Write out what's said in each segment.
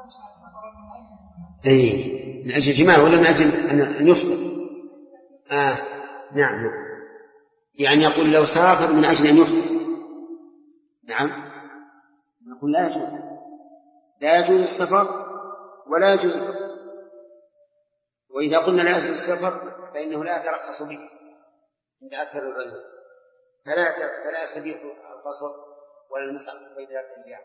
من أجل الجماع ولا من أجل أن يفطر؟ نعم. يعني يقول لو سافر من أجل أن يفطر، نعم، نقول لا يجوز السفر ولا يجوز الفطر. وإذا قلنا لا يجوز السفر فإنه لا يترخص به عند أكثر العلماء، فلا يستبيح القصر ولا المسح بين ذلك الأيام.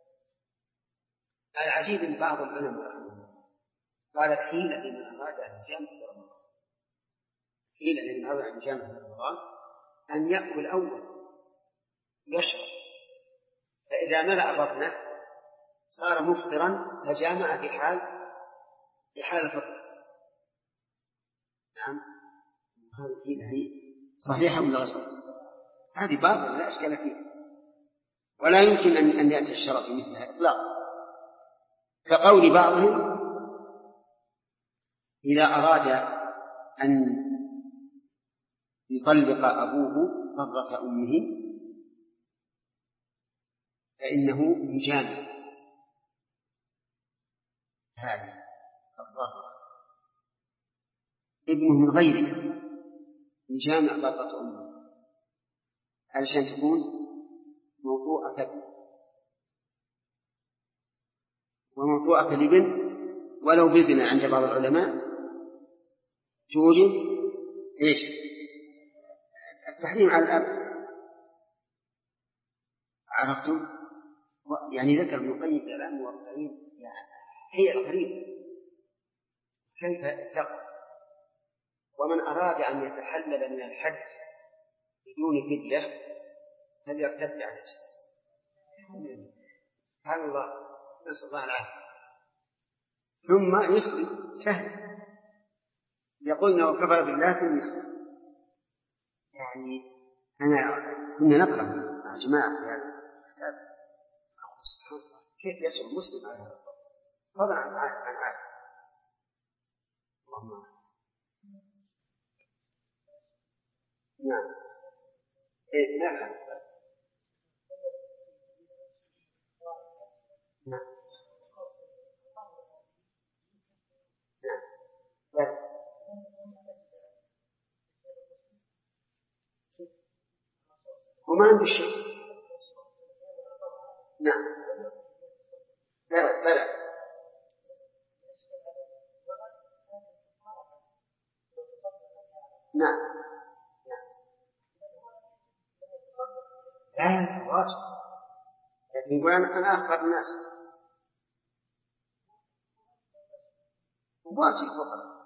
العجيب أن بعض العلماء قال حين لمن أراد أن يجامع في رمضان، حين لمن أراد أن يجامع في رمضان أن يأكل أول يشرب، فإذا ملأ بطنه صار مفطرا فجامع في حال الفطر. نعم، هذه صحيحة ولا غير صحيحة؟ هذه باطلة لا إشكال فيها، ولا يمكن أن يأتي الشرع بمثلها إطلاقا. كقول بعضهم إذا أراد أن يطلق أبوه قبضة أمه فإنه يجامع هذه الضرة، ابنه من غيره يجامع قبضة أمه علشان تكون موضوعة كذب وموضوعة كذب، ولو بزنا عند بعض العلماء توجب التحريم على الأب. عرفتم؟ يعني ذكر ابن القيم كلام موقعين يعني هي الغريب كيف اتقى. ومن أراد أن يتحلل من الحج بدون فدية فليرتد عن نفسه. سبحان الله، نسأل الله العافية. ثم يسلم سهل، يقولنا وكفر بالله ثم يسلم. يعني كنا نقرأ مع جماعة في هذا الكتاب سبحان الله كيف يشعر المسلم على هذا الضرب فضلا عن عاد. اللهم نعم نعم وما عنده شيء. نعم بلى نعم لا واجب، لكن يقول أنا أخبر الناس واجب فقط.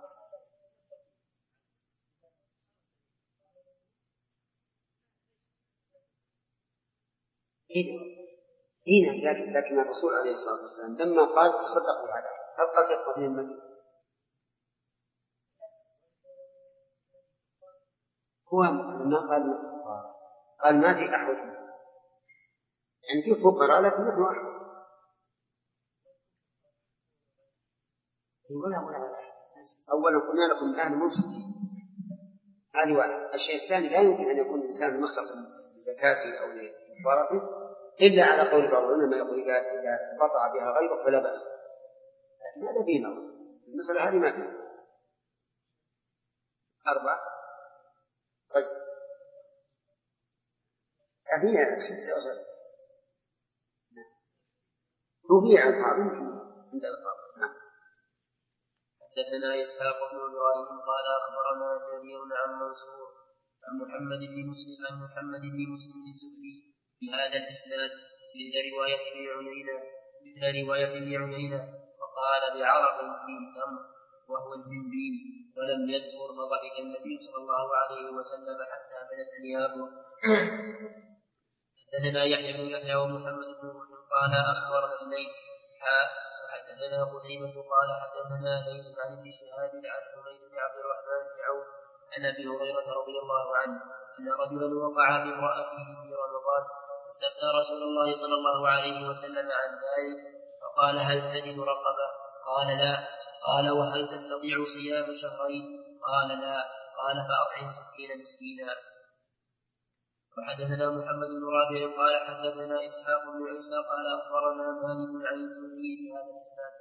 لكن الرسول عليه الصلاة والسلام لما قال تصدقوا على هل قال يدخل المسجد هو ما قال ما في أحد يعني في فقراء لكن نحن أحد يقول أولا قلنا لكم الآن مفسدين، هذه واحد. الشيء الثاني لا يمكن أن يكون الإنسان مصرف لزكاته أو لكفارته إلا على قول بعض العلماء يقول إذا قطع بها غيره فلا بأس، لكن هذا فيه نظر. المسألة هذه ما فيها 4 طيب هي 6 أو 7 ربيع القاضي عند القاضي. حدثنا إسحاق بن إبراهيم قال أخبرنا جرير عن منصور عن محمد بن مسلم الزهري بهذا الإسناد مثل رواية ابن عيينة وقال بعرق فيه تمر وهو الزنبيل ولم يذكر فضحك النبي صلى الله عليه وسلم حتى بدت ثيابه. حدثنا يحيى بن يحيى ومحمد بن قال أخبرنا الليث حدثنا قتيبة قال حدثنا ليث عن ابن شهاب عن حميد بن عبد الرحمن بن عوف عن أبي هريرة رضي الله عنه أن رجلا وقع بامرأته في رمضان فاستفتى رسول الله صلى الله عليه وسلم عن ذلك فقال هل تجد رقبة؟ قال لا. قال وهل تستطيع صيام شهرين؟ قال لا. قال فأطعم 60 مسكينا. وحدثنا محمد بن رافع قال حدثنا إسحاق بن عيسى قال أخبرنا مالك عن الزهري بهذا الإسناد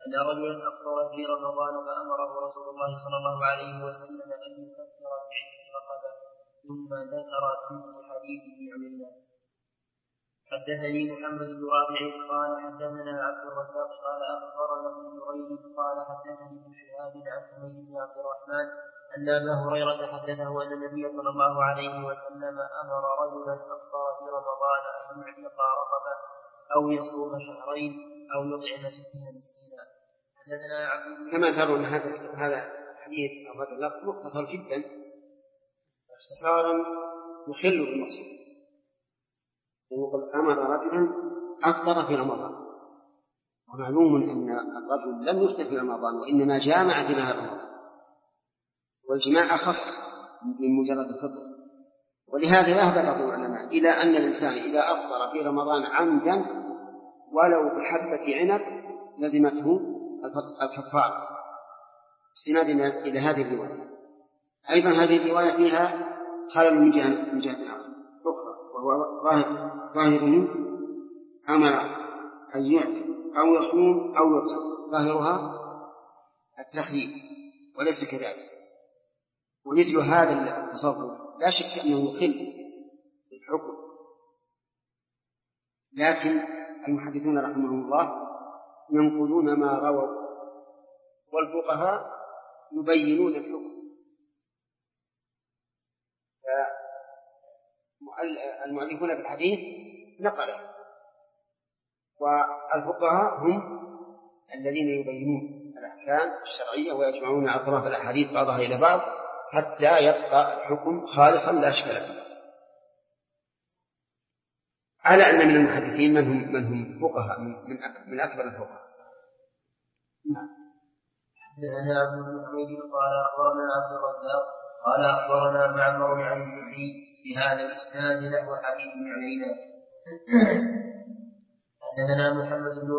أن رجلا أفطر في رمضان فأمره رسول الله صلى الله عليه وسلم أن يكفر بعتق رقبة ثم ذكر في حديثه علينا. حدثني محمد بن رافع قال حدثنا عبد الرزاق قال أخبرنا ابن جريج قال حدثني ابن شهاب عن حميد بن عبد الرحمن أن أبا هريرة حدثه أن النبي صلى الله عليه وسلم أمر رجلا أفطر في رمضان أن يعتق رقبة أو يصوم شهرين أو يطعم 60 مسكينا. حدثنا عبد كما ترون هذا الحديث أو هذا اللفظ مختصر جدا اختصارا يخل بالمقصود. يقول أمر رجلا أفطر في رمضان، ومعلوم أن الرجل لم يفطر في رمضان وإنما جامع في نهار رمضان، والجماع أخص من مجرد الفطر. ولهذا يهدى بعض العلماء إلى أن الإنسان إذا أفطر في رمضان عمدا ولو بحبة عنب لزمته الكفارة، استنادا إلى هذه الرواية. أيضا هذه الرواية فيها خلل من جهة أخرى، وهو ظاهره أمر أن يعتق أو يصوم أو يطعم، ظاهرها التخيير وليس كذلك. ومثل هذا التصرف لا شك أنه يخل بالحكم، لكن المحدثون رحمهم الله ينقلون ما رووا، والفقهاء يبينون الحكم. المؤلفون في الحديث نقله، والفقهاء هم الذين يبينون الأحكام الشرعية ويجمعون أطراف الأحاديث بعضها إلى بعض حتى يبقى الحكم خالصا لا أشكال فيه. على أن من المحدثين من هم فقهاء من أكبر الفقهاء. حدثنا عبد بن حميد قال أخبرنا عبد الرزاق قال أخبرنا معمر عن الزهري بهذا الإسناد نحو حديث علينا. حدثنا محمد بن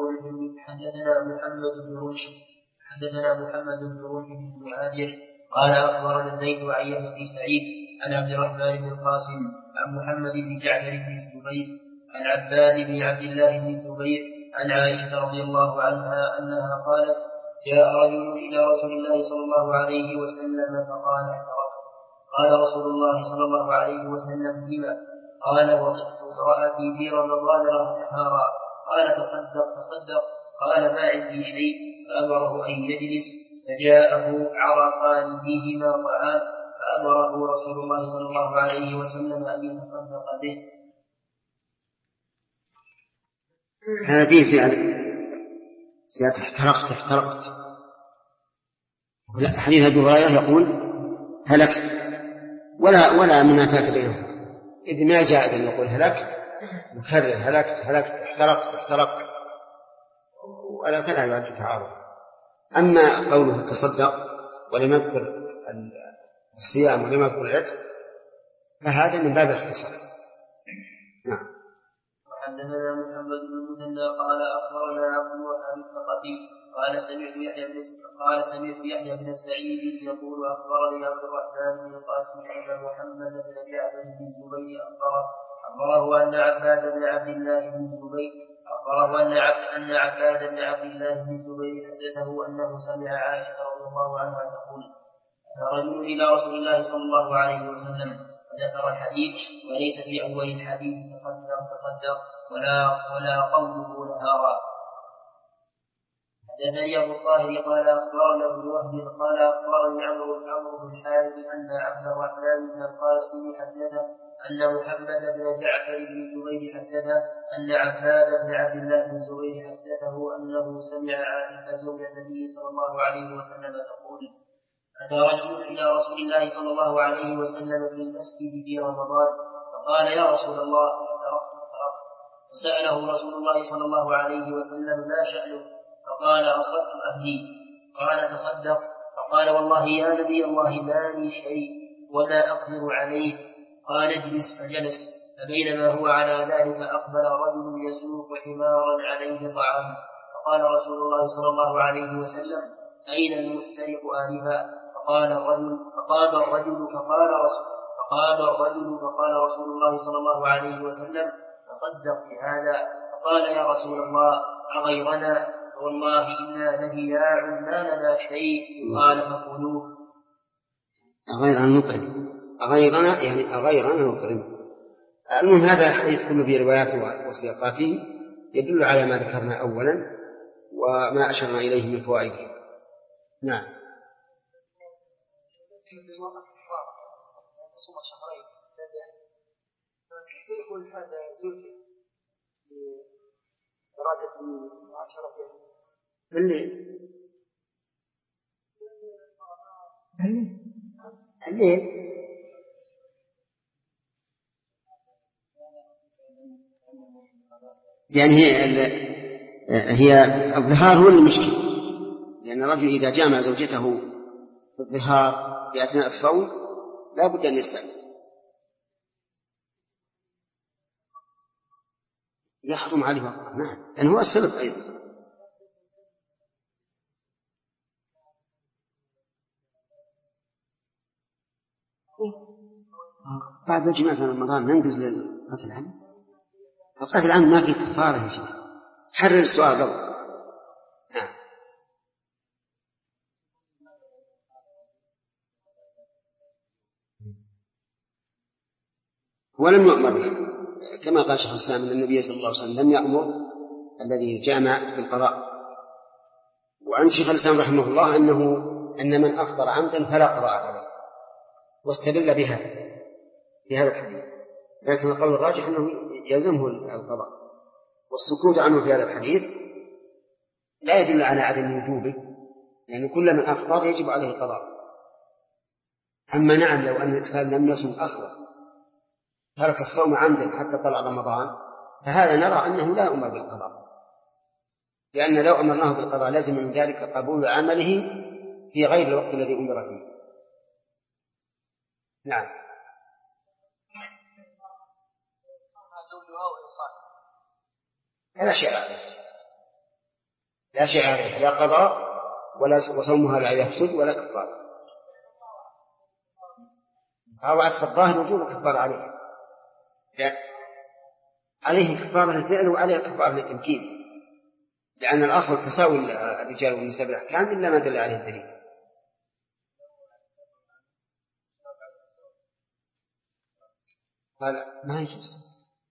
رشد بن مهاجر قال أخبرنا الليث عن يحيى بن سعيد عن عبد الرحمن بن القاسم عن محمد بن جعفر بن الزبير عن عباد بن عبد الله بن الزبير عن عائشة رضي الله عنها أنها قالت: جاء رجل إلى رسول الله صلى الله عليه وسلم فقال: احترقت. قال رسول الله صلى الله عليه وسلم: لما؟ قال: وقفت امرأتي في رمضان نهارا. قال: تصدق. قال: ما عندي شيء. فأمره أن يجلس، فجاءه عرقان فيهما طعام، فأمره رسول الله صلى الله عليه وسلم أن يتصدق به. هذه زيادة احترقت. حديث أبي هريرة يقول هلكت، ولا منافاة بينهم، إذ ما جاء أن يقول هلكت مكرر هلكت احترقت، ولا فلا يعد تعارض. أما قوله تصدق ولم يذكر الصيام ولم يذكر العتق فهذا من باب الاختصار. نعم. حدثنا محمد بن المثنى قال أخبرنا عبد الوهاب الثقفي قال سمعت يحيى بن سعيد يقول أخبرني عبد الرحمن بن القاسم أن محمد بن جعفر بن الزبير أخبره أن عباد بن عبد الله بن الزبير حدثه أنه سمع عائشة رضي الله عنها تقول: رجل إلى رسول الله صلى الله عليه وسلم، ذكر الحديث وليس في أول الحديث تصدق ولا قوله نهارا. حدثني أبو الطاهر قال أخبرنا ابن وهب قال أخبرني عمرو بن الحارث أن عبد الرحمن بن القاسم حدثه أن محمد بن جعفر بن الزبير حدثه أن عباد بن عبد الله بن الزبير حدثه أنه سمع عائشة زوج النبي صلى الله عليه وسلم تقول: أتى رجل إلى رسول الله صلى الله عليه وسلم في المسجد في رمضان فقال: يا رسول الله، احترقت. فسأله رسول الله صلى الله عليه وسلم: ما شأنه؟ فقال: أصبت أهلي. قال: تصدق. فقال: والله يا نبي الله ما لي شيء وما أقدر عليه. قال: اجلس. فجلس. فبينما هو على ذلك أقبل رجل يسوق حمارا عليه طعام، فقال رسول الله صلى الله عليه وسلم: أين المحترق آنفا؟ فقام الرجل فقال رسول الله صلى الله عليه وسلم: تصدق بهذا. فقال: يا رسول الله، أغيرنا؟ والله إنا لجياع ما لنا شيء. قال فكلوه. أغيرنا نطعم، أغيرنا يعني أغيرنا نطعم. المهم هذا الحديث كله برواياته وسياقاته يدل على ما ذكرنا أولا وما أشرنا إليه من فوائده. نعم. كيف يكون هذا زوجة إرادة معاشرة الليل يعني هي الظهار هو المشكل، لأن الرجل إذا جامع زوجته في الظهار في أثناء الصوم لا بد أن يستعد، يحرم عليه وقع. نعم، لأنه هو السبب أيضا. بعد الجماعة في رمضان ننقز للقتل العام. القتل العام ما في كفارة يا شيخ، حرر السؤال ضبط. نعم. ولم يؤمر به كما قال شيخ الإسلام أن النبي صلى الله عليه وسلم لم يأمر الذي جامع بالقضاء. وعن شيخ الإسلام رحمه الله أن من أفطر عمدا فلا قضاء عليه، واستدل بها في هذا الحديث، لكن القول الراجح أنه يلزمه القضاء، والسكوت عنه في هذا الحديث لا يدل على عدم وجوبه، يعني كل من أفطر يجب عليه القضاء. أما نعم لو أن الإنسان لم يصم أصلا ترك الصوم عمدا حتى طلع رمضان فهذا نرى أنه لا يؤمر بالقضاء، لأن لو أمرناه بالقضاء لازم من ذلك قبول عمله في غير الوقت الذي أمر فيه. نعم. لا شيء عليه، لا شيء عليه، لا قضاء وصومها لا يفسد ولا كفارة. أو عكس الظاهر وجوب كفارة عليه، لا عليه كفارة الفعل وعليه كفارة التمكين، لأن الأصل تساوي الرجال والنساء بالأحكام إلا ما دل عليه الدليل. هذا ما يجوز،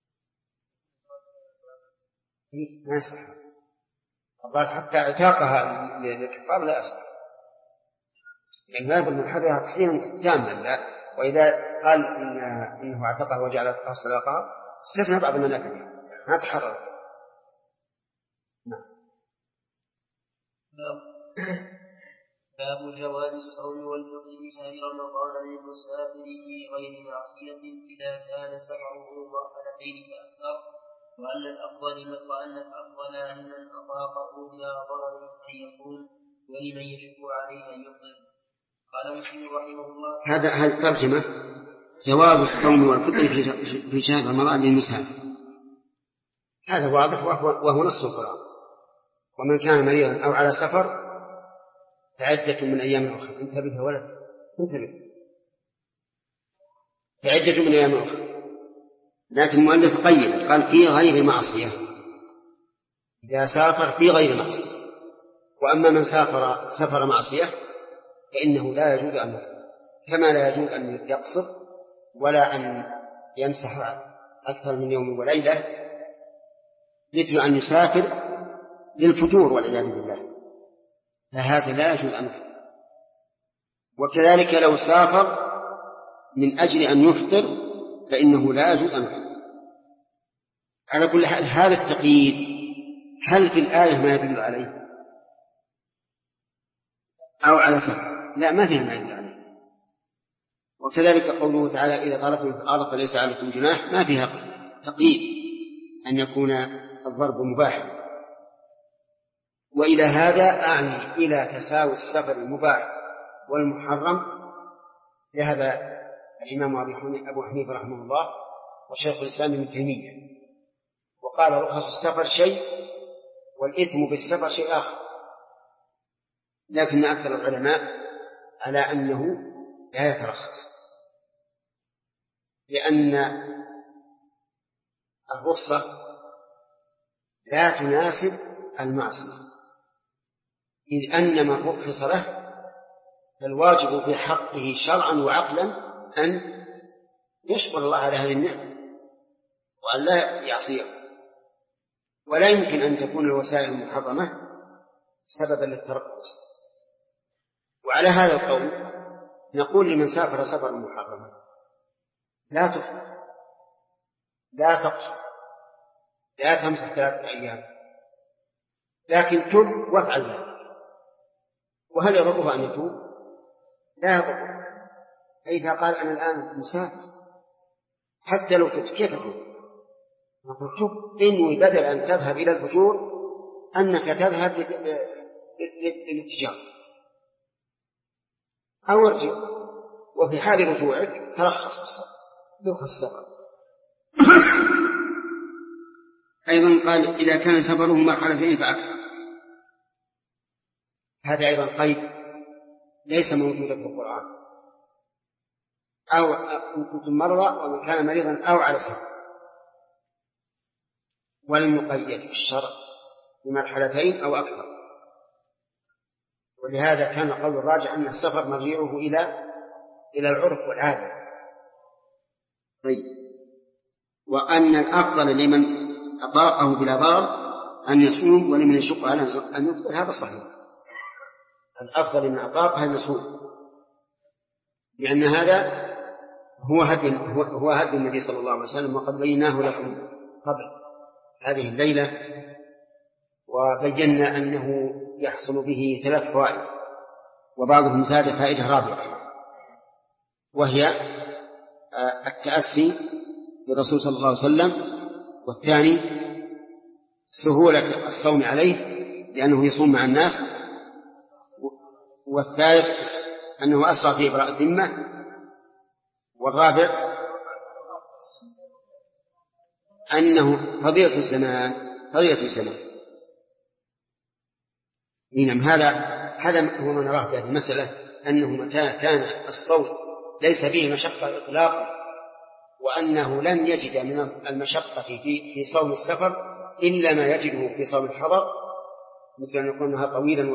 ما يصح. الظاهر حتى اعتاقها للكفار لا يصح، لأن لا يقول من حرها تحريما تاما، لا. وإذا قال إنه اعتقها وجعل صدقة استثنى بعض المنافع ما تحرر. نعم. باب جواز الصوم والفطر بشهر رمضان للمسافر في غير معصية إذا كان سفره مرحلتين فأكثر، وأن الأفضل لمن أطاقه بلا ضرر أن يكون ولمن يشق عليه أن يفطر. قال مسلم رحمه الله. هذا الترجمة جواز الصوم والفطر في شهر رمضان للمسافر، هذا واضح وهو نص القرآن. ومن كان مريضا أو على سفر فعدة من أيام أخرى. انتبه يا ولد، انتبه، فعدة من أيام أخرى. لكن المؤلف قيد قال في غير معصية، إذا سافر في غير معصية. وأما من سافر معصية فإنه لا يجوز أن يفطر، كما لا يجوز أن يقصر ولا أن يمسح أكثر من يوم وليلة، مثل أن يسافر للفجور والعياذ بالله، فهذا لا يجوز أن يفطر. وكذلك لو سافر من أجل أن يفطر فإنه لا يجوز أن يفطر. على كل حال هذا التقييد هل في الآية ما يدل عليه أو على سفر؟ لا، ما فيها ما يدل عليه. وكذلك قوله تعالى إذا طلبتم في الأرض فليس عليكم جناح، ما فيها تقييد أن يكون الضرب مباحا. وإلى هذا أعني إلى تساوي السفر المباح والمحرم ذهب الإمام أبو حنيفة رحمه الله وشيخ الإسلام ابن تيمية، وقال رخص السفر شيء والإثم بالسفر شيء آخر. لكن أكثر العلماء على أنه لا يترخص، لأن الرخصة لا تناسب المعصية، إذ أن من رخص له فالواجب في حقه شرعا وعقلا أن يشكر الله على هذه النعمة وأن لا يعصيه، ولا يمكن أن تكون الوسائل المحرمة سببا للترخص. وعلى هذا القول نقول لمن سافر سفرا محرما لا تفطر، لا تقصر، لا تمسح 3 أيام، لكن تب وافعل ذلك. وهل يضره أن يتوب؟ لا يضره. إذا قال أنا الآن مسافر حتى لو تبت كيف تتوب؟ نقول تب إنه بدل أن تذهب إلى الفجور أنك تذهب للاتجار أو ارجع، وفي حال رجوعك ترخص السفر. أيضا قال إذا كان سفره مرحلتين فأكثر، هذا أيضا قيد ليس موجودا في القرآن. أو إن كنتم مرضى ومن كان مريضا أو على سفر، ولم يقيد في الشرع بمرحلتين أو أكثر. ولهذا كان قول الراجح أن السفر مرجعه إلى العرف والعادة. طيب، وأن الأفضل لمن أطاقه بلا ضرر أن يصوم، ولمن يشق على أن يفطر هذا صحيح. الأفضل لمن أطاق أن يصوم، لأن هذا هو هدي النبي صلى الله عليه وسلم، وقد بيناه لكم قبل هذه الليلة، وبينا أنه يحصل به 3 فوائد، وبعضهم زاد فائدة رابعة، وهي التأسي بالرسول صلى الله عليه وسلم، والثاني سهولة الصوم عليه لأنه يصوم مع الناس، والثالث أنه أسرع في إبراء الذمة، والرابع أنه فضيلة الزمان. هذا هو ما نراه في هذه المسألة، أنه متى كان الصوم ليس فيه مشقة إطلاقا، وأنه لم يجد من المشقة في صوم السفر إلا ما يجده في صوم الحضر، مثل أن يكون نهار طويلا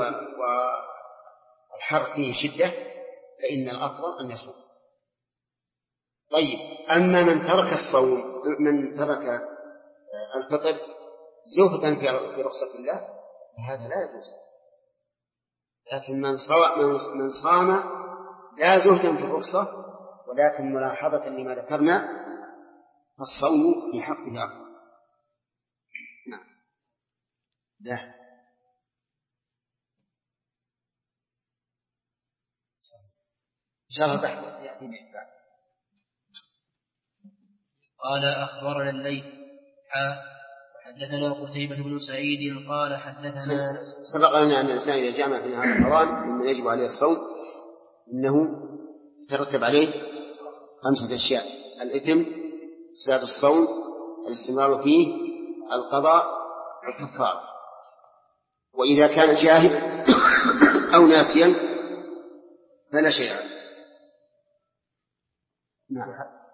والحر فيه شدة، فإن الأفضل أن يصوم. طيب، أما من ترك الصوم، من ترك الفطر زهدا في رخصة الله، هذا لا يجوز. لكن من صام لا زهدا في الرخصة، ولكن ملاحظة لما ذكرنا، فالصوم في حقه أفضل. نعم. لا إن شاء الله بحث يأتي بإحباب. قال أخبرنا الليث حدثنا قتيبة بن سعيد قال حدثنا. سبق لنا أن الإنسان إذا جامع في نهار رمضان مما يجب عليه الصوم إنه يترتب عليه 5 أشياء: الإثم، فساد الصوم، الاستمرار فيه، القضاء، والكفارة. وإذا كان جاهل أو ناسيا فلا شيء عليه. نعم.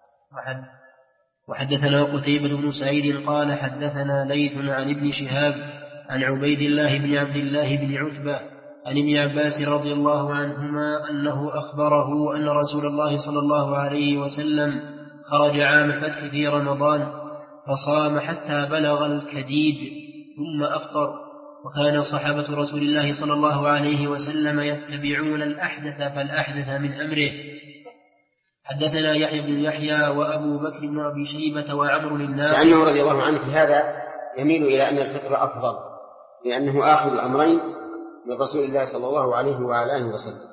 وحدثنا قتيبة بن سعيد قال حدثنا ليث عن ابن شهاب عن عبيد الله بن عبد الله بن عتبة عن ابن عباس رضي الله عنهما أنه أخبره أن رسول الله صلى الله عليه وسلم خرج عام الفتح في رمضان فصام حتى بلغ الكديد ثم أفطر، وكان صحابة رسول الله صلى الله عليه وسلم يتبعون الأحدث فالأحدث من أمره. حدثنا يحيى بن يحيى وأبو بكر بن أبي شيبة وعمر الناقد. لأنه رضي الله عنه في هذا يميل إلى أن الفطر أفضل، لأنه آخذ الأمرين من رسول الله صلى الله عليه وعلى آله وسلم.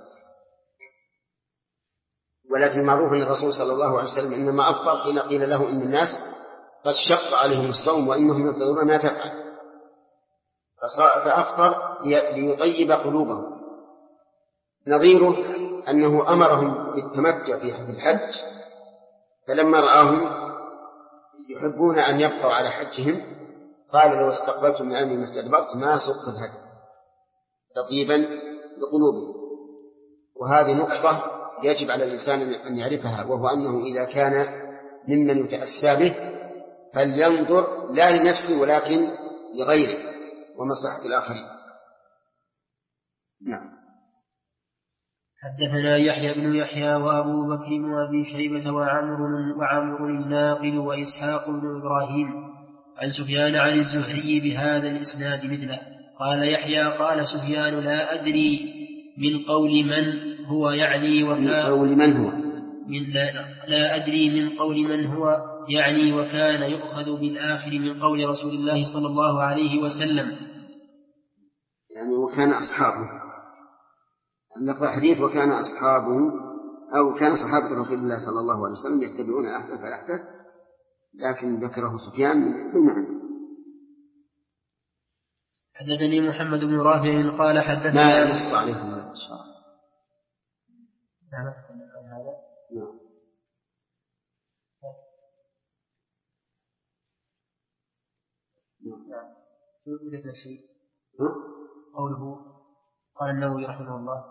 ولكن معروف أن الرسول صلى الله عليه وسلم إنما أفطر حين قيل له إن الناس قد شق عليهم الصوم وإنهم ينتظرون ما تفعل، فأفطر ليطيب قلوبهم. نظيره أنه أمرهم بالتمتع في الحج، فلما رآهم يحبون أن يبقوا على حجهم قال لو استقبلتم من أمري ما استدبرت ما سقت الهدي تطيبا لقلوبهم. وهذه نقطة يجب على الإنسان أن يعرفها، وهو أنه إذا كان ممن يتأسى به فلينظر لا لنفسه ولكن لغيره ومصلحة الآخرين. نعم. حدثنا يحيى بن يحيى وأبو بكر وأبي شيبة وعمرو الناقد وإسحاق بن إبراهيم عن سفيان عن الزهري بهذا الإسناد مثله. قال يحيى قال سفيان لا أدري من قول من هو يعني لا أدري من قول من هو يعني وكان يؤخذ بالآخر من قول رسول الله صلى الله عليه وسلم. يعني وكان أصحابه، نقرأ حديث وكان أصحابه أو كان صحابة رسول الله صلى الله عليه وسلم يتبعون أحدث فالأحدث، لكن ذكره سفيان بالمعنى. حدثني محمد بن رافع قال حدثنا ما نص عليهم الشرع. نعم هذا نعم شو شيء قوله قال النووي رحمه الله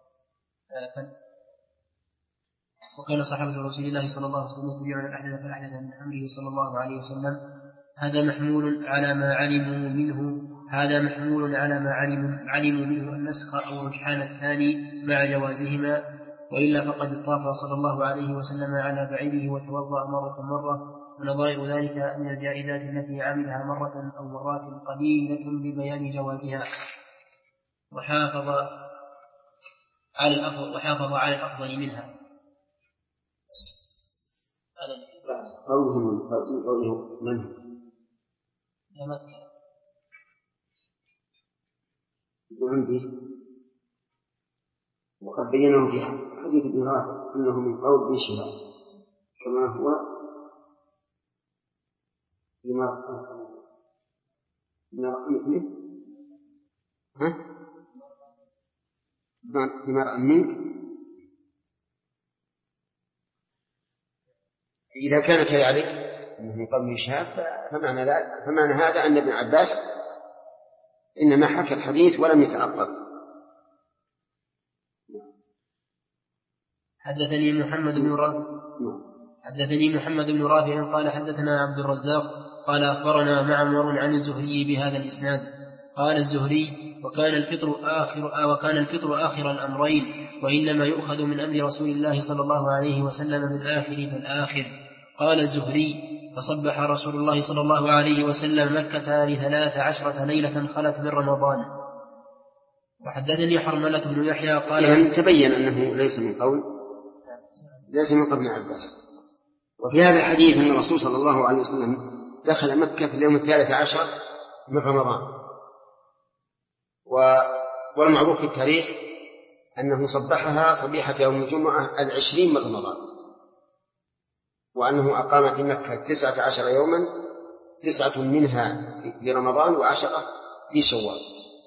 وكان صحابة رسول الله صلى الله عليه وسلم يتبعون الأحدث فالأحدث من أمره صلى الله عليه وسلم. هذا محمول على ما علموا منه النسخ أو الرجحان الثاني مع جوازهما، وإلا فقد طاف صلى الله عليه وسلم على بعيره وتوضأ مرة ونظائر ذلك من الجائزات التي عملها مرة أو مرات قليلة ببيان جوازها، وحافظ على الأفضل منها. قوله من عندي وقد بينه في حديث ابن رافع أنه من قول ابن شهاب كما هو بمرأة منك. إذا كان كذلك من قول ابن شهاب فمعنى هذا أن ابن عباس إنما حكى الحديث ولم يتعقب. حدثني محمد بن رافع قال حدثنا عبد الرزاق قال أخبرنا معمر عن الزهري بهذا الإسناد. قال الزهري وكان الفطر آخر الأمرين، وإنما يؤخذ من أمر رسول الله صلى الله عليه وسلم بالآخر فالآخر. قال الزهري فصبح رسول الله صلى الله عليه وسلم مكة ل13 ليلة خلت من رمضان. وحدثني حرملة بن يحيى قال يعني تبين أنه ليس من قول ابن عباس. وفي هذا الحديث أن الرسول صلى الله عليه وسلم دخل مكة في اليوم 13 من رمضان، والمعروف في التاريخ أنه صبحها صبيحة يوم الجمعة 20 من رمضان، وأنه أقام في مكة 19 يوما، 9 منها في رمضان و10 في شوال.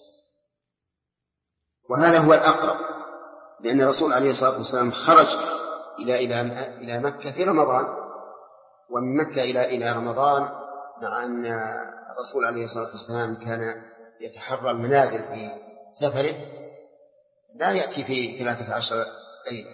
وهذا هو الأقرب، لأن الرسول عليه الصلاة والسلام خرج إلى مكة في رمضان، ومن مكة إلى رمضان، مع أن الرسول عليه الصلاة والسلام كان يتحرى المنازل في سفره لا يأتي في 13 ليلة.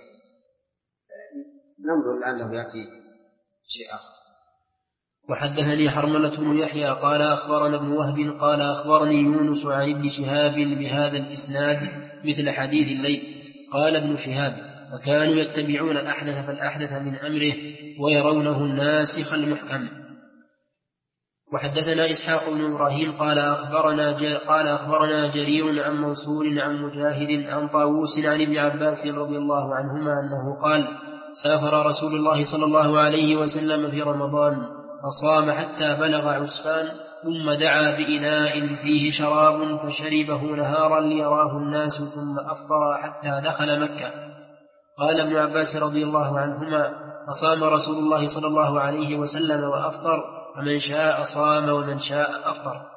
ننظر الآن له يأتي شيء آخر. وحدثني حرملة بن يحيى قال أخبرنا ابن وهب قال أخبرني يونس عن ابن شهاب بهذا الإسناد مثل حديث الليل. قال ابن شهاب وكانوا يتبعون الأحدث فالأحدث من أمره ويرونه الناسخ المحكم. وحدثنا إسحاق بن إبراهيم قال أخبرنا جرير عن منصور عن مجاهد عن طاووس عن ابن عباس رضي الله عنهما أنه قال سافر رسول الله صلى الله عليه وسلم في رمضان فصام حتى بلغ عسفان، ثم دعا بإناء فيه شراب فشربه نهارا ليراه الناس، ثم أفطر حتى دخل مكة. قال ابن عباس رضي الله عنهما فصام رسول الله صلى الله عليه وسلم وأفطر، ومن شاء صام ومن شاء أفطر.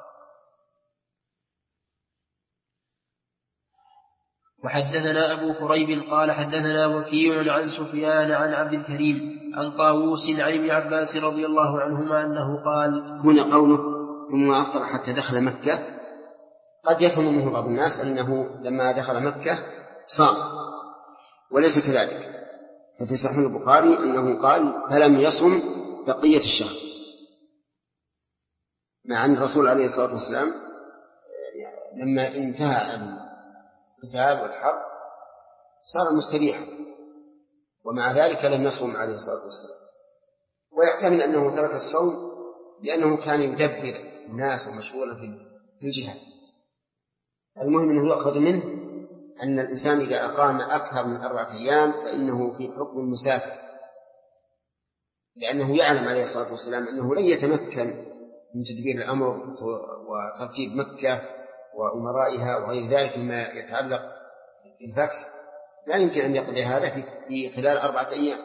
وحدثنا أبو كريب قال حدثنا وكيع عن سفيان عن عبد الكريم عن طاووس عن ابن عباس رضي الله عنهما أنه قال هنا قوله ثم أفطر حتى دخل مكة قد يفهم منه بعض الناس أنه لما دخل مكة صام، وليس كذلك. ففي صحيح البخاري أنه قال فلم يصم بقية الشهر، مع أن الرسول عليه الصلاة والسلام لما انتهى القتال والحرب صار مستريحا، ومع ذلك لم يصوم عليه الصلاة والسلام. ويحتمل أنه ترك الصوم لأنه كان يدبر الناس ومشغولا في الجهاد. المهم أنه يؤخذ منه أن الإنسان إذا أقام أكثر من 4 أيام فإنه في حكم المسافر، لأنه يعلم عليه الصلاة والسلام أنه لن يتمكن من تدبير الأمر وترتيب مكة وأمرائها وغير ذلك مما يتعلق بالفتح، لا يمكن أن يقضي هذا في خلال 4 أيام.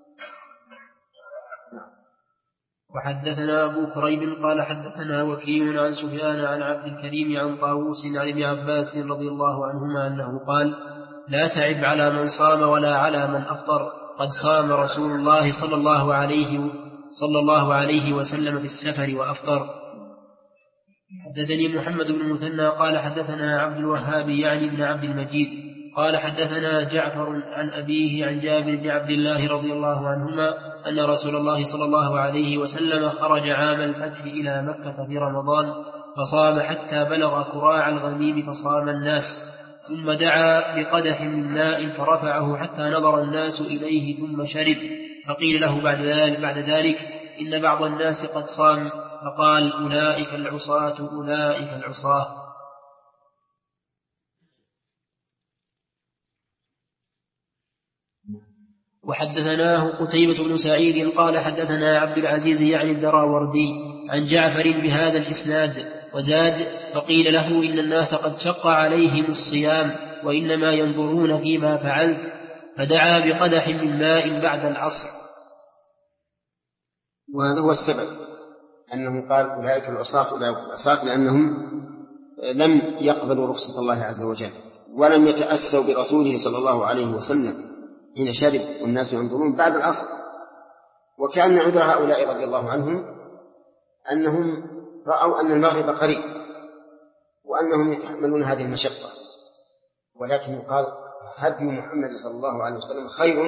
وحدثنا أبو كريب قال حدثنا وكيع عن سفيان عن عبد الكريم عن طاووس عن ابن عباس رضي الله عنهما أنه قال: لا تعب على من صام ولا على من أفطر، قد صام رسول الله صلى الله عليه وسلم في السفر وأفطر. حدثني محمد بن المثنى قال حدثنا عبد الوهاب يعني بن عبد المجيد قال حدثنا جعفر عن أبيه عن جابر بن عبد الله رضي الله عنهما أن رسول الله صلى الله عليه وسلم خرج عام الفتح إلى مكة في رمضان فصام حتى بلغ كراع الغميم فصام الناس، ثم دعا بقدح من ماء فرفعه حتى نظر الناس إليه ثم شرب، فقيل له بعد ذلك إن بعض الناس قد صام، فقال: أولئك العصاة أولئك العصاة. وحدثناه قتيبة بن سعيد قال حدثنا عبد العزيز يعني الدراوردي عن جعفر بهذا الإسناد وزاد: فقيل له إن الناس قد شق عليهم الصيام وإنما ينظرون فيما فعلت، فدعا بقدح من ماء بعد العصر. وهذا هو السبب أنه قال أولئك العصاة أولئك العصاة، لأنهم لم يقبلوا رخصة الله عز وجل ولم يتأسوا برسوله صلى الله عليه وسلم حين شرب والناس ينظرون بعد العصر. وكان عذر هؤلاء رضي الله عنهم أنهم رأوا أن المغرب قريب وأنهم يتحملون هذه المشقة، ولكن يقال هدي محمد صلى الله عليه وسلم خير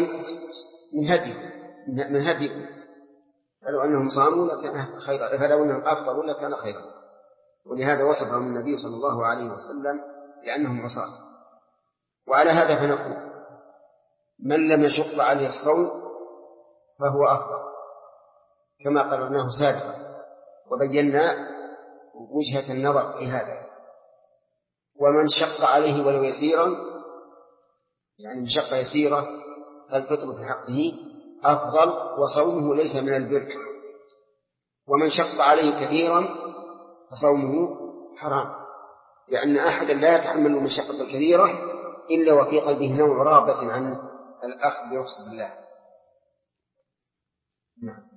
من هديكم، فلو أنهم صاموا لكان خيرا، فلو أنهم أفطروا لكان خيرا. ولهذا وصفهم النبي صلى الله عليه وسلم لأنهم عصاة. وعلى هذا فنقول من لم يشق عليه الصوم فهو أفضل كما قررناه سابقا وبينا وجهة النظر في هذا. ومن شق عليه ولو يسيرا، يعني مشقة يسيرة، فالفطر في حقه أفضل وصومه ليس من البر. ومن شق عليه كثيرا فصومه حرام، لأن أحدا لا يتحمل المشقة الكثيرة إلا وفي قلبه نوع رغبة عن الأخذ برخصة الله. نعم.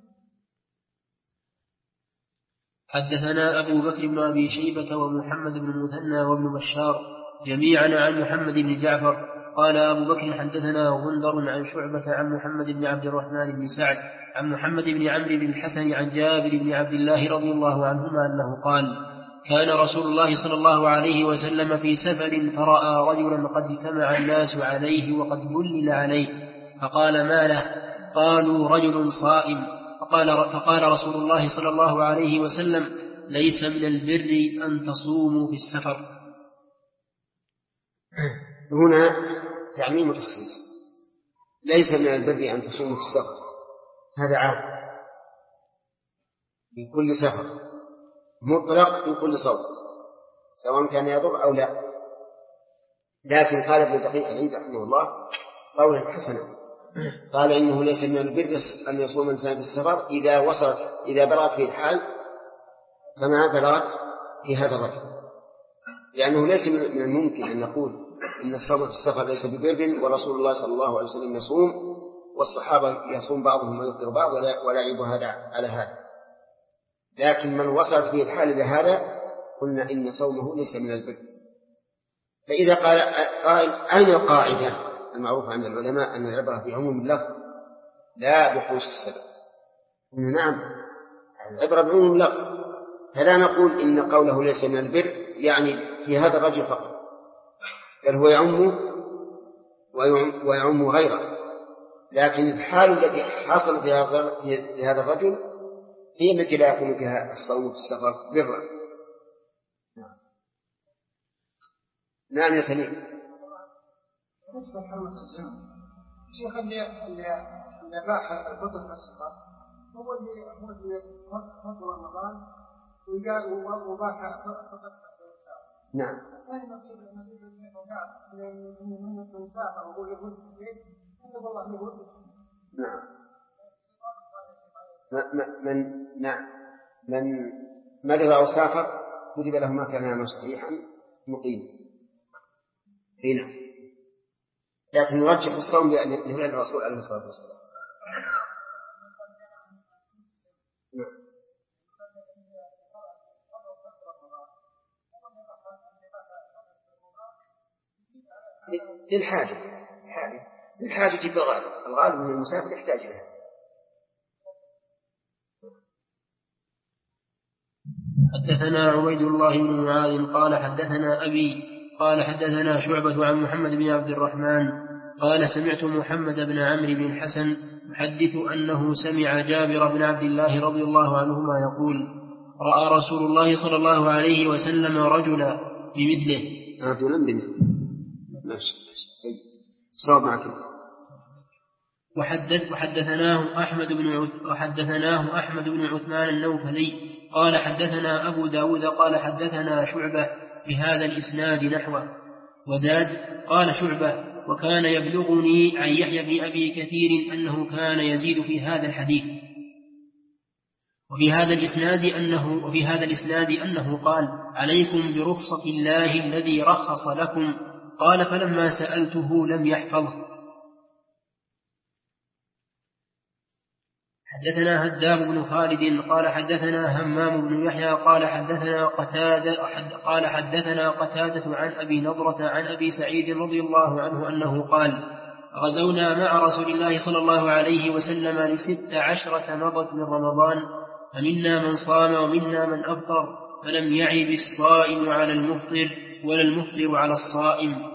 حدثنا أبو بكر بن أبي شيبة ومحمد بن المثنى وابن بشار جميعا عن محمد بن جعفر قال أبو بكر حدثنا غندر عن شعبة عن محمد بن عبد الرحمن بن سعد عن محمد بن عمرو بن الحسن عن جابر بن عبد الله رضي الله عنهما أنه قال: كان رسول الله صلى الله عليه وسلم في سفر فرأى رجلا قد اجتمع الناس عليه وقد بلل عليه، فقال: ما له؟ قالوا: رجل صائم. فقال رسول الله صلى الله عليه وسلم: ليس من البر أن تصوموا في السفر. هنا تعميم وتخصيص، ليس من البر أن تصوموا في السفر، هذا عام في كل سفر، مطلق في كل صوم سواء كان يضر أو لا. لكن قال ابن دقيق العيد رحمه الله قولا حسنا، قال إنه ليس من البر أن يصوم الإنسان في السفر إذا بلغت فيه الحال كما بلغت في هذا الرجل، لأنه ليس من الممكن أن نقول إن الصوم في السفر ليس ببر ورسول الله صلى الله عليه وسلم يصوم والصحابة يصوم بعضهم ويفطر بعض ولا يعيب هذا على هذا. لكن من وصلت فيه الحال إلى هذا قلنا إن صومه ليس من البر. فإذا قال أين القاعدة المعروفة عند العلماء أن العبرة بعموم اللفظ لا بخصوص السبب؟ نعم، العبرة بعموم اللفظ، فلا نقول إن قوله ليس من البر يعني في هذا الرجل فقط، بل هو يعم ويعم غيره. لكن الحال التي حصلت لهذا الرجل هي التي لا يكون فيها الصوم في السفر برا. نعم يا سليم. بالنسبة لحرمة الزنا شيخ اللي باح الفطر في الصغر هو اللي فطر رمضان وباح فطر في الإنسان. نعم. ثاني نصيب من الإنسان وهو يقول في البيت كتب الله يقول. نعم. من مرض أو سافر كتب له ما كان يعمل صحيحا مقيم. هنا لكن يرجح الصوم لفعل الرسول عليه الصلاة والسلام. للحاجة الغالب من المسافر يحتاج لها. حدثنا عبيد الله بن معاذ قال حدثنا أبي قال حدثنا شعبة عن محمد بن عبد الرحمن قال سمعت محمد بن عمرو بن الحسن يحدث أنه سمع جابر بن عبد الله رضي الله عنهما يقول رأى رسول الله صلى الله عليه وسلم رجلا بمثله. وحدثناه أحمد بن عثمان النوفلي قال حدثنا أبو داود قال حدثنا شعبة بهذا الإسناد نحوه وزاد قال شعبة وكان يبلغني عن يحيى بن أبي كثير أنه كان يزيد في هذا الحديث وفي هذا الإسناد أنه قال عليكم برخصة الله الذي رخص لكم قال فلما سألته لم يحفظه. حدثنا هداب بن خالد قال حدثنا همام بن يحيى قال حدثنا قتادة عن أبي نضرة عن أبي سعيد رضي الله عنه أنه قال غزونا مع رسول الله صلى الله عليه وسلم 16 مضت من رمضان فمنا من صام ومنا من أفطر فلم يعب الصائم على المفطر ولا المفطر على الصائم.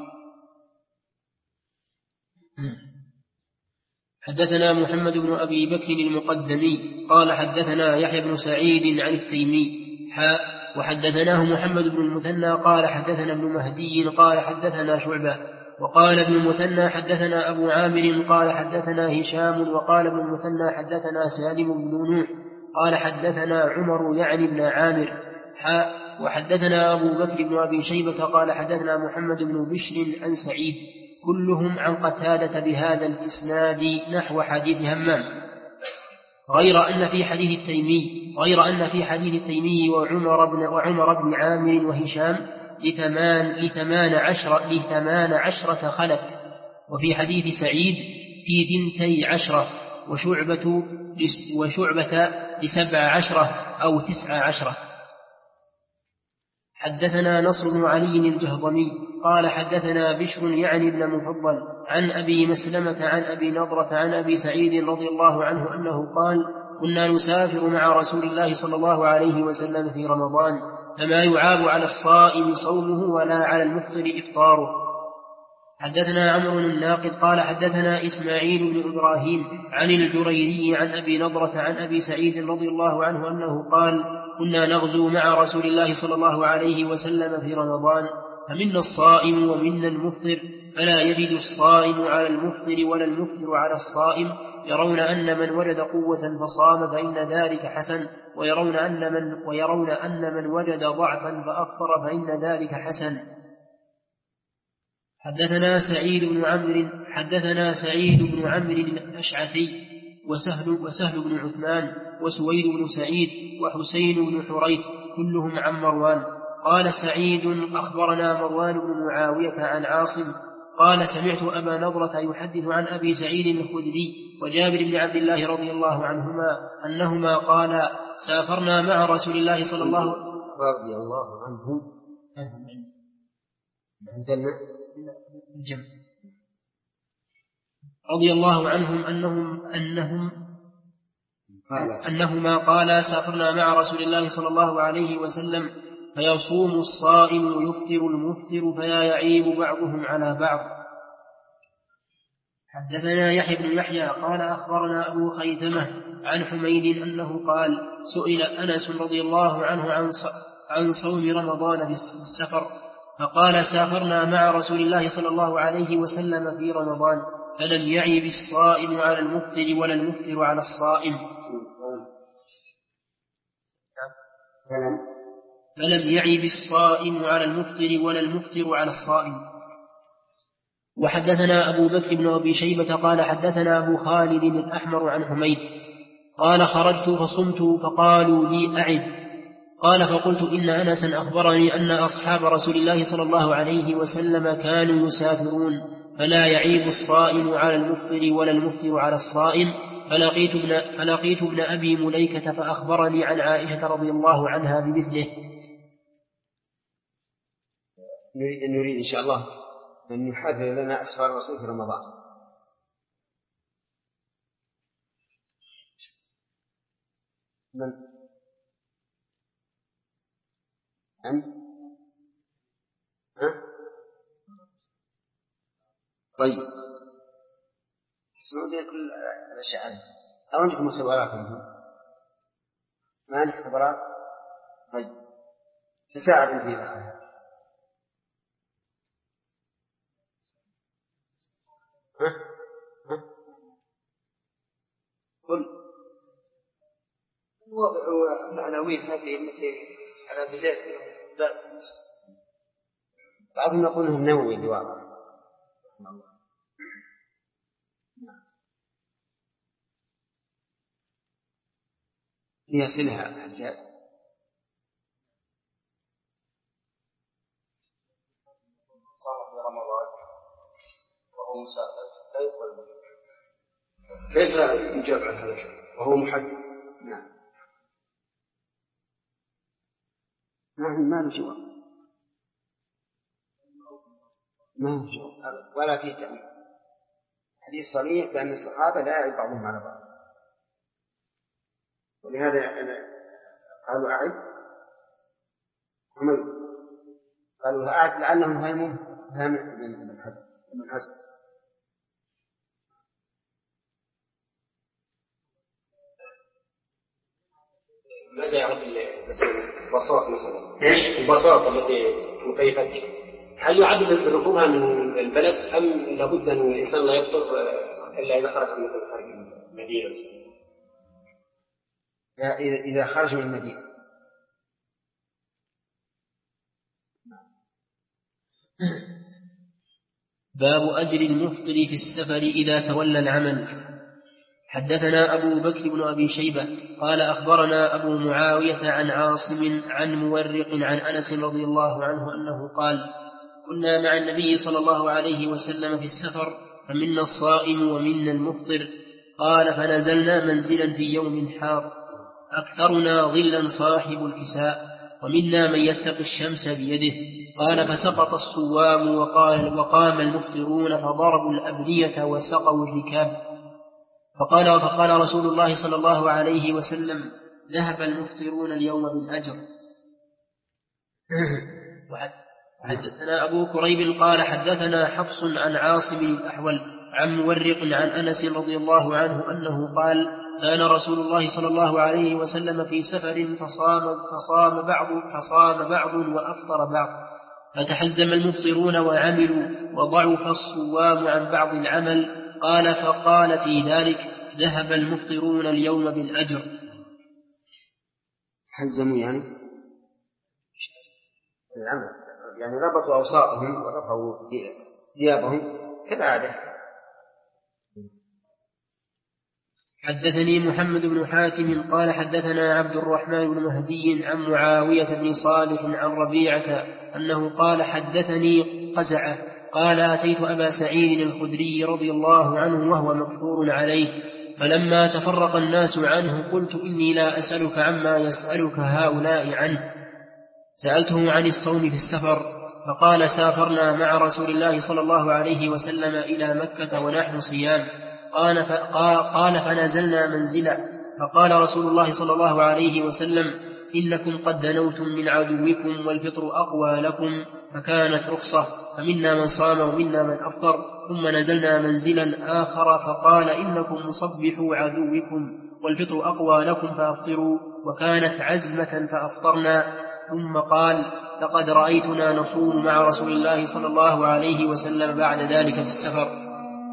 حدثنا محمد بن أبي بكر المقدمي قال حدثنا يحيى بن سعيد عن التيمي وحدثناه محمد بن المثنى قال حدثنا ابن مهدي قال حدثنا شعبة وقال ابن المثنى حدثنا أبو عامر قال حدثنا هشام وقال ابن المثنى حدثنا سالم بن نوح قال حدثنا عمر يعني بن عامر وحدثنا أبو بكر بن أبي شيبة قال حدثنا محمد بن بشر عن سعيد كلهم عن قتادة بهذا الإسناد نحو حديث همام غير أن في حديث التيمي وعمر بن عامر وهشام لثمان عشرة خلت وفي حديث سعيد في 12 وشعبة ل17 أو 19. حدثنا نصر بن علي الجهضمي قال حدثنا بشر يعني بن مفضل عن أبي مسلمة عن أبي نضرة عن أبي سعيد رضي الله عنه أنه قال كنا نسافر مع رسول الله صلى الله عليه وسلم في رمضان فما يعاب على الصائم صومه ولا على المفطر إفطاره. حدثنا عمرو الناقد قال حدثنا إسماعيل بن إبراهيم عن الجريري عن أبي نضرة عن أبي سعيد رضي الله عنه أنه قال كنا نغزو مع رسول الله صلى الله عليه وسلم في رمضان فمنا الصائم ومنا المفطر فلا يجد الصائم على المفطر ولا المفطر على الصائم يرون أن من وجد قوة فصام فإن ذلك حسن ويرون أن من وجد ضعفا فأفطر فإن ذلك حسن. حدثنا سعيد بن عمرو الأشعثي وسهل بن عثمان وسويد بن سعيد وحسين بن حريث كلهم عن مروان قال سعيد أخبرنا مروان بن معاوية عن عاصم قال سمعت أبا نضرة يحدث عن أبي سعيد الخدري وجابر بن عبد الله رضي الله عنهما أنهما قال سافرنا مع رسول الله صلى الله رضي الله عنهم رضي الله عنهم أنهما قالا سافرنا مع رسول الله صلى الله عليه وسلم فيصوم الصائم ويفطر المفطر فلا يعيب بعضهم على بعض. حدثنا يحيى بن يحيى قال أخبرنا أبو خيثمة عن حميد أنه قال سئل أنس رضي الله عنه عن صوم رمضان في السفر فقال سافرنا مع رسول الله صلى الله عليه وسلم في رمضان فلم يعي بالصائم على المفطر ولا المفطر على الصائم. فلم يعي بالصائم على المفطر ولا المفطر على الصائم. وحدثنا أبو بكر بن أبي شيبة قال حدثنا أبو خالد الأحمر عن حميد قال خرجت فصمت فقالوا لي أعد. قال فقلت إن أنسا أخبرني أن أصحاب رسول الله صلى الله عليه وسلم كانوا يسافرون فلا يعيب الصائم على المفطر ولا المفطر على الصائم. فلقيت ابن أبي مليكة فأخبرني عن عائشة رضي الله عنها بمثله. نريد إن شاء الله أن يحذر لنا أسفار الرسول في رمضان. من أنت؟ طيب اسمعوا لي كل الأشياء أو عندكم سؤالات أنتم؟ ما عندك خبرات؟ طيب تساعد أنت فيها. قل وضعوا العناوين هذه التي على بداية بعضهم يقول انهم نووي بواقع. ليصلها الحجاج. صام في رمضان وهو مسافر لا يقبل. كيف يجاب عن هذا الشيء وهو محدد؟ نعم ما له جواب، ما له جواب ولا فيه تأويل. حديث صريح بأن الصحابة لا يعرف بعضهم على بعض، ولهذا قالوا أعد قالوا أعد لأنهم فهم من حسب. ماذا يعرف البساط مثلا؟ البساطة التي مكيفة هل يعد ركوبها من البلد أم لابد أن الإنسان لا يفطر إلا إذا خرج مثلا خارج المدينة مثلا؟ إذا خرج من المدينة. باب أجر المفطر في السفر إذا تولى العمل. حدثنا أبو بكر بن أبي شيبة قال أخبرنا أبو معاوية عن عاصم عن مورق عن أنس رضي الله عنه أنه قال كنا مع النبي صلى الله عليه وسلم في السفر فمنا الصائم ومنا المفطر. قال فنزلنا منزلا في يوم حار أكثرنا ظلا صاحب الكساء ومنا من يتقي الشمس بيده. قال فسقط الصوام وقام المفطرون فضربوا الأبنية وسقوا الركاب. فقال رسول الله صلى الله عليه وسلم ذهب المفطرون اليوم بالأجر. حدثنا أبو كريب قال حدثنا حفص عن عاصم الأحول عن مورق عن أنس رضي الله عنه أنه قال كان رسول الله صلى الله عليه وسلم في سفر فصام بعض وأفطر بعض فتحزم المفطرون وعملوا وضعف الصوام عن بعض العمل. قال فقال في ذلك ذهب المفطرون اليوم بالأجر. حزموا يعني العمل، يعني ربطوا أوساطهم ورفعوا ثيابهم كالعادة. حدثني محمد بن حاتم قال حدثنا عبد الرحمن بن مهدي عن معاوية بن صالح عن ربيعة أنه قال حدثني قزعة قال أتيت أبا سعيد الخدري رضي الله عنه وهو مكفور عليه فلما تفرق الناس عنه قلت إني لا أسألك عما يسألك هؤلاء عنه. سألته عن الصوم في السفر فقال سافرنا مع رسول الله صلى الله عليه وسلم إلى مكة ونحن صيام. قال فنزلنا منزلا فقال رسول الله صلى الله عليه وسلم إنكم قد دنوتم من عدوكم والفطر أقوى لكم فكانت رخصة فمنا من صام ومنا من أفطر. ثم نزلنا منزلا آخر فقال إنكم مصبحوا عدوكم والفطر أقوى لكم فأفطروا وكانت عزمة فأفطرنا. ثم قال لقد رأيتنا نصوم مع رسول الله صلى الله عليه وسلم بعد ذلك في السفر.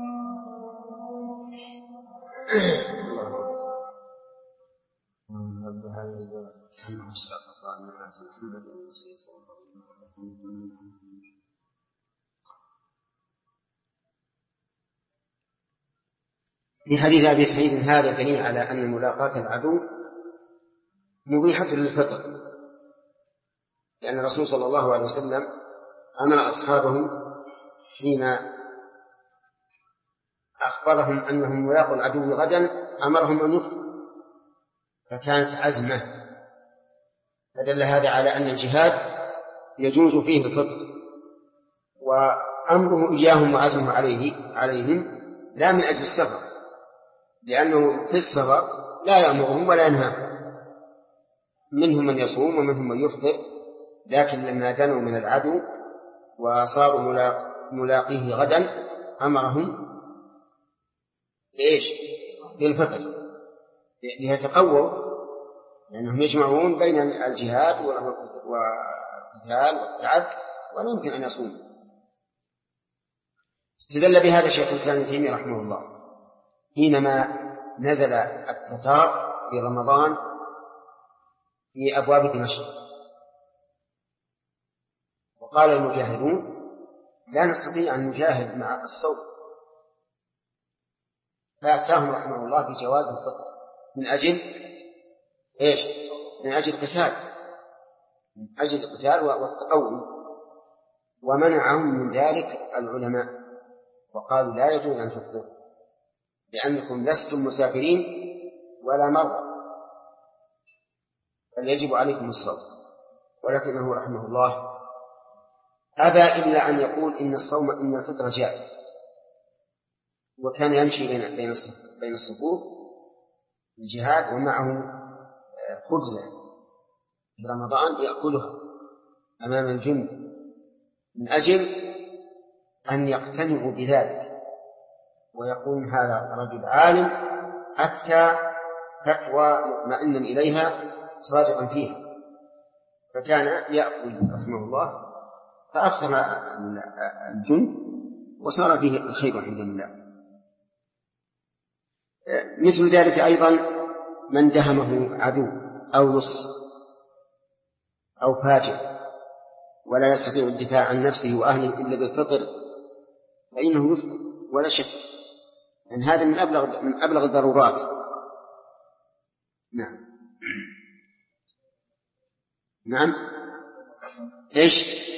في حديث أبي سعيد هذا دليل على أن ملاقاة العدو مبيحة للفطر، لأن الرسول صلى الله عليه وسلم أمر أصحابه حين أخبرهم أنهم ملاقوا العدو غدا أمرهم أن يفطروا، فكانت عزمة، فدل هذا على أن الجهاد يجوز فيه الفطر، وأمره إياهم وعزمه عليهم لا من أجل السفر، لأنه في السفر لا يأمرهم ولا ينهاهم، منهم من يصوم ومنهم من يفطر، لكن لما دنوا من العدو وصاروا ملاقيه غدا أمرهم لإيش؟ للفطر، ليتقووا، لأنهم يجمعون بين الجهاد والقتال والتعب ولا يمكن أن يصوموا. استدل بهذا شيخ الإسلام ابن تيمية رحمه الله حينما نزل التتار في رمضان في أبواب دمشق، وقال المجاهدون لا نستطيع أن نجاهد مع الصوت، فأتاهم رحمه الله بجواز الفطر من أجل إيش؟ من أجل القتال والتقوي، ومنعهم من ذلك العلماء وقالوا لا يجوز أن تفطروا لأنكم لستم مسافرين ولا مرضى، بل يجب عليكم الصوم. ولكنه رحمه الله أبى إلا أن يقول إن الفطر جائز، وكان يمشي بين الصفوف الجهاد ومعه خبزة في رمضان يأكلها أمام الجند من أجل أن يقتنعوا بذلك ويقول هذا رجل عالم حتى تقوى مطمئنا إليها صادقا فيها، فكان يأكل رحمه الله فأفطر الجند وصار فيه الخير عند الله. مثل ذلك أيضا من دهمه عدو أو لص أو فاجر ولا يستطيع الدفاع عن نفسه وأهله إلا بالفطر فإنه يفطر ولا شك، لأن هذا من أبلغ الضرورات. نعم إيش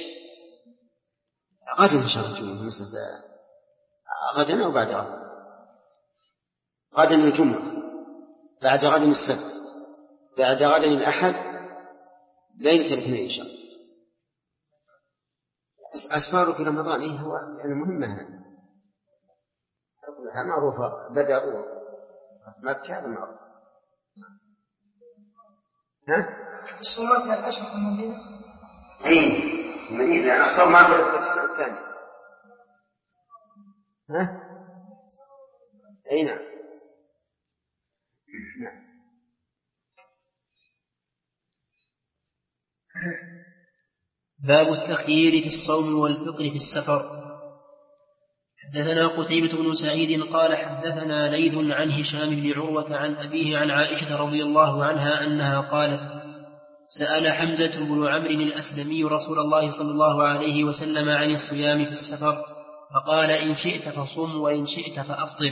غدا إن شاء الله غدا أو بعد غدا، غدا الجمعة، بعد غدا السبت، بعد غدا الأحد، ليلة الاثنين إن شاء الله. أسفار في رمضان إيه هو يعني مهمة، كلها معروفة، بدأوا مكة هذا معروف. الصومات الأشهر في المدينة؟ أي المدينة، لأن الصوم ما في السنة الثانية. أي نعم. باب التخيير في الصوم والفطر في السفر. حدثنا قتيبة بن سعيد قال حدثنا ليث عن هشام بن عروة عن أبيه عن عائشة رضي الله عنها أنها قالت سأل حمزة بن عمرو الأسلمي رسول الله صلى الله عليه وسلم عن الصيام في السفر فقال إن شئت فصم وإن شئت فأفطر.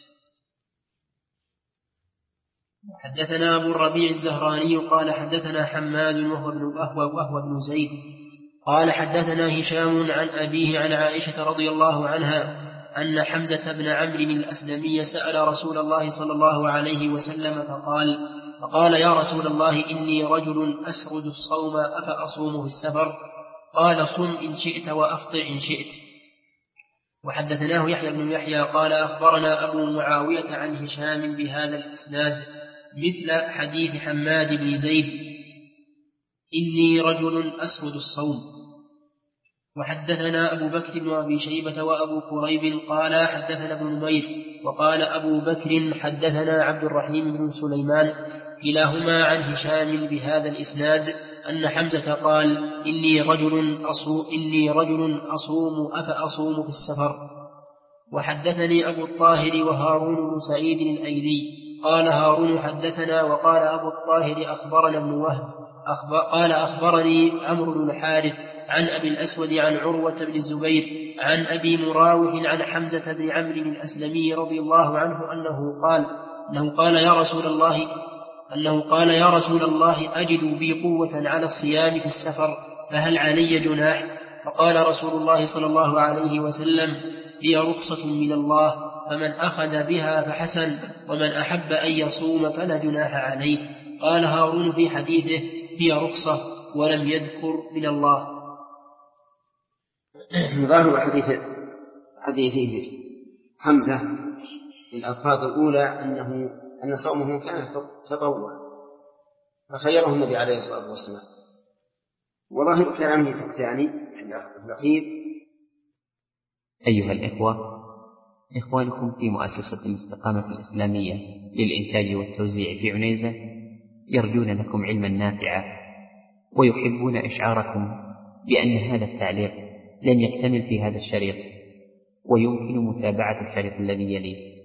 حدثنا أبو الربيع الزهراني قال حدثنا حماد وهو بن زيد قال حدثنا هشام عن أبيه عن عائشة رضي الله عنها أن حمزة بن عمرو الأسلمي سأل رسول الله صلى الله عليه وسلم فقال يا رسول الله إني رجل أسرد الصوم أفأصوم في السفر؟ قال صم إن شئت وأفطر إن شئت. وحدثناه يحيى بن يحيى قال أخبرنا أبو معاوية عن هشام بهذا الإسناد مثل حديث حماد بن زيد إني رجل أسرد الصوم. وحدثنا أبو بكر بن أبي شيبة وأبو كريب قال حدثنا ابن نمير وقال أبو بكر حدثنا عبد الرحيم بن سليمان كلاهما عن هشام بهذا الإسناد أن حمزة قال: إني رجل أصوم أفأصوم في السفر. وحدثني أبو الطاهر وهارون بن سعيد الأيلي قال هارون حدثنا، وقال أبو الطاهر أخبرنا ابن وهب قال أخبرني عمرو بن الحارث عن أبي الأسود عن عروة بن الزبير عن أبي مراوح عن حمزة بن عمرو الأسلمي رضي الله عنه أنه قال يا رسول الله أجد بي قوة على الصيام في السفر، فهل علي جناح؟ فقال رسول الله صلى الله عليه وسلم: هي رخصة من الله، فمن أخذ بها فحسن، ومن أحب أن يصوم فلا جناح عليه. قال هارون في حديثه: هي رخصة، ولم يذكر من الله. ظاهر حديث حمزة في الألفاظ الأولى أن صومه كان تطوع، فخيره النبي عليه الصلاة والسلام. وظاهر كلامه في الثاني الأخير: أيها الإخوة، إخوانكم في مؤسسة الاستقامة الإسلامية للإنتاج والتوزيع في عنيزة يرجون لكم علما نافعا، ويحبون إشعاركم بأن هذا التعليق لن يكتمل في هذا الشريط، ويمكن متابعة الشريط الذي يليه.